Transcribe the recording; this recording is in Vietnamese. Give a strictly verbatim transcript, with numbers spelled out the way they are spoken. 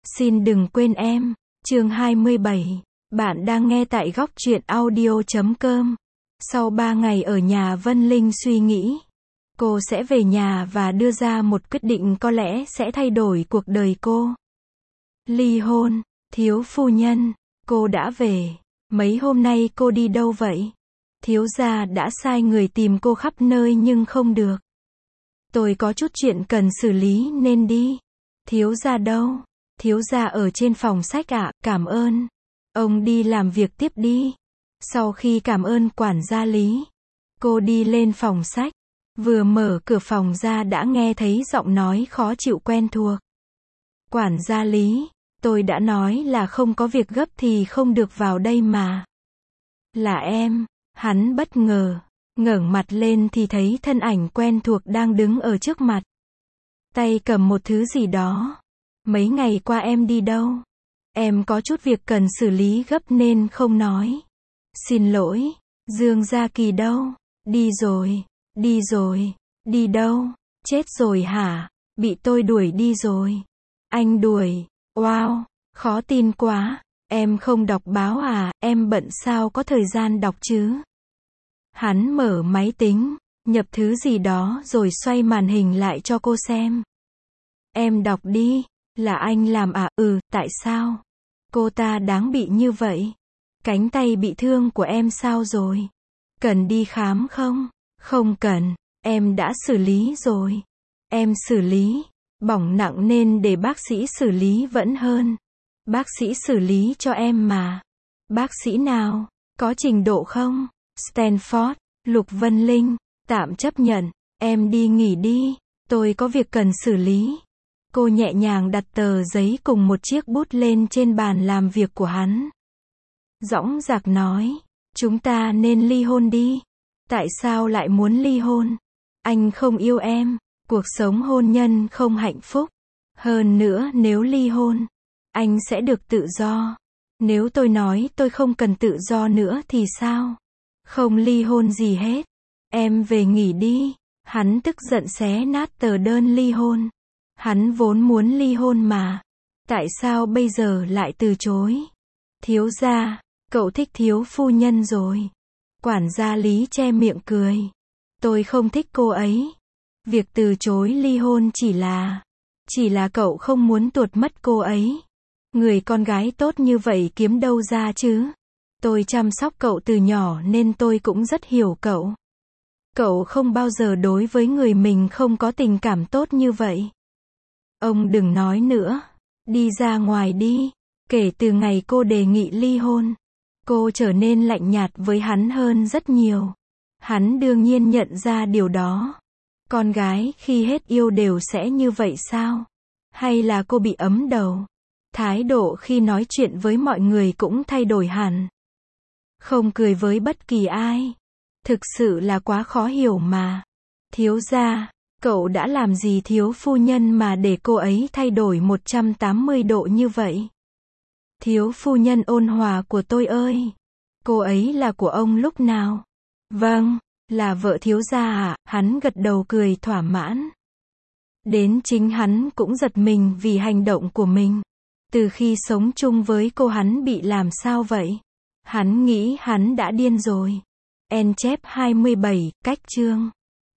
Xin đừng quên em. Chương hai mươi bảy. Bạn đang nghe tại góc truyện audio chấm com. Sau ba ngày ở nhà, Vân Linh suy nghĩ. Cô sẽ về nhà và đưa ra một quyết định có lẽ sẽ thay đổi cuộc đời cô. Ly hôn. Thiếu phu nhân, cô đã về. Mấy hôm nay cô đi đâu vậy? Thiếu gia đã sai người tìm cô khắp nơi nhưng không được. Tôi có chút chuyện cần xử lý nên đi. Thiếu gia đâu? Thiếu gia ở trên phòng sách ạ, cảm ơn. Ông đi làm việc tiếp đi. Sau khi cảm ơn quản gia Lý, cô đi lên phòng sách. Vừa mở cửa phòng ra đã nghe thấy giọng nói khó chịu quen thuộc. Quản gia Lý, tôi đã nói là không có việc gấp thì không được vào đây mà. Là em. Hắn bất ngờ, ngẩng mặt lên thì thấy thân ảnh quen thuộc đang đứng ở trước mặt. Tay cầm một thứ gì đó. Mấy ngày qua em đi đâu? Em có chút việc cần xử lý gấp nên không nói. Xin lỗi. Dương Gia Kỳ đâu? Đi rồi. Đi rồi. Đi đâu? Chết rồi hả? Bị tôi đuổi đi rồi. Anh đuổi? Wow, khó tin quá. Em không đọc báo à? Em bận sao có thời gian đọc chứ? Hắn mở máy tính, nhập thứ gì đó rồi xoay màn hình lại cho cô xem. Em đọc đi. Là anh làm à? Ừ, tại sao? Cô ta đáng bị như vậy. Cánh tay bị thương của em sao rồi? Cần đi khám không? Không cần, em đã xử lý rồi. Em xử lý, bỏng nặng nên để bác sĩ xử lý vẫn hơn. Bác sĩ xử lý cho em mà. Bác sĩ nào? Có trình độ không? Stanford. Lục Vân Linh, tạm chấp nhận. Em đi nghỉ đi, tôi có việc cần xử lý. Cô nhẹ nhàng đặt tờ giấy cùng một chiếc bút lên trên bàn làm việc của hắn. Dõng dạc nói, chúng ta nên ly hôn đi. Tại sao lại muốn ly hôn? Anh không yêu em, cuộc sống hôn nhân không hạnh phúc. Hơn nữa nếu ly hôn, anh sẽ được tự do. Nếu tôi nói tôi không cần tự do nữa thì sao? Không ly hôn gì hết. Em về nghỉ đi. Hắn tức giận xé nát tờ đơn ly hôn. Hắn vốn muốn ly hôn mà. Tại sao bây giờ lại từ chối? Thiếu gia, cậu thích thiếu phu nhân rồi. Quản gia Lý che miệng cười. Tôi không thích cô ấy. Việc từ chối ly hôn chỉ là... Chỉ là cậu không muốn tuột mất cô ấy. Người con gái tốt như vậy kiếm đâu ra chứ? Tôi chăm sóc cậu từ nhỏ nên tôi cũng rất hiểu cậu. Cậu không bao giờ đối với người mình không có tình cảm tốt như vậy. Ông đừng nói nữa. Đi ra ngoài đi. Kể từ ngày cô đề nghị ly hôn, cô trở nên lạnh nhạt với hắn hơn rất nhiều. Hắn đương nhiên nhận ra điều đó. Con gái khi hết yêu đều sẽ như vậy sao? Hay là cô bị ấm đầu? Thái độ khi nói chuyện với mọi người cũng thay đổi hẳn. Không cười với bất kỳ ai. Thực sự là quá khó hiểu mà. Thiếu gia, cậu đã làm gì thiếu phu nhân mà để cô ấy thay đổi một trăm tám mươi độ như vậy? Thiếu phu nhân ôn hòa của tôi ơi. Cô ấy là của ông lúc nào? Vâng, là vợ thiếu gia ạ. Hắn gật đầu cười thỏa mãn. Đến chính hắn cũng giật mình vì hành động của mình. Từ khi sống chung với cô hắn bị làm sao vậy? Hắn nghĩ hắn đã điên rồi. En chép hai mươi bảy, cách chương.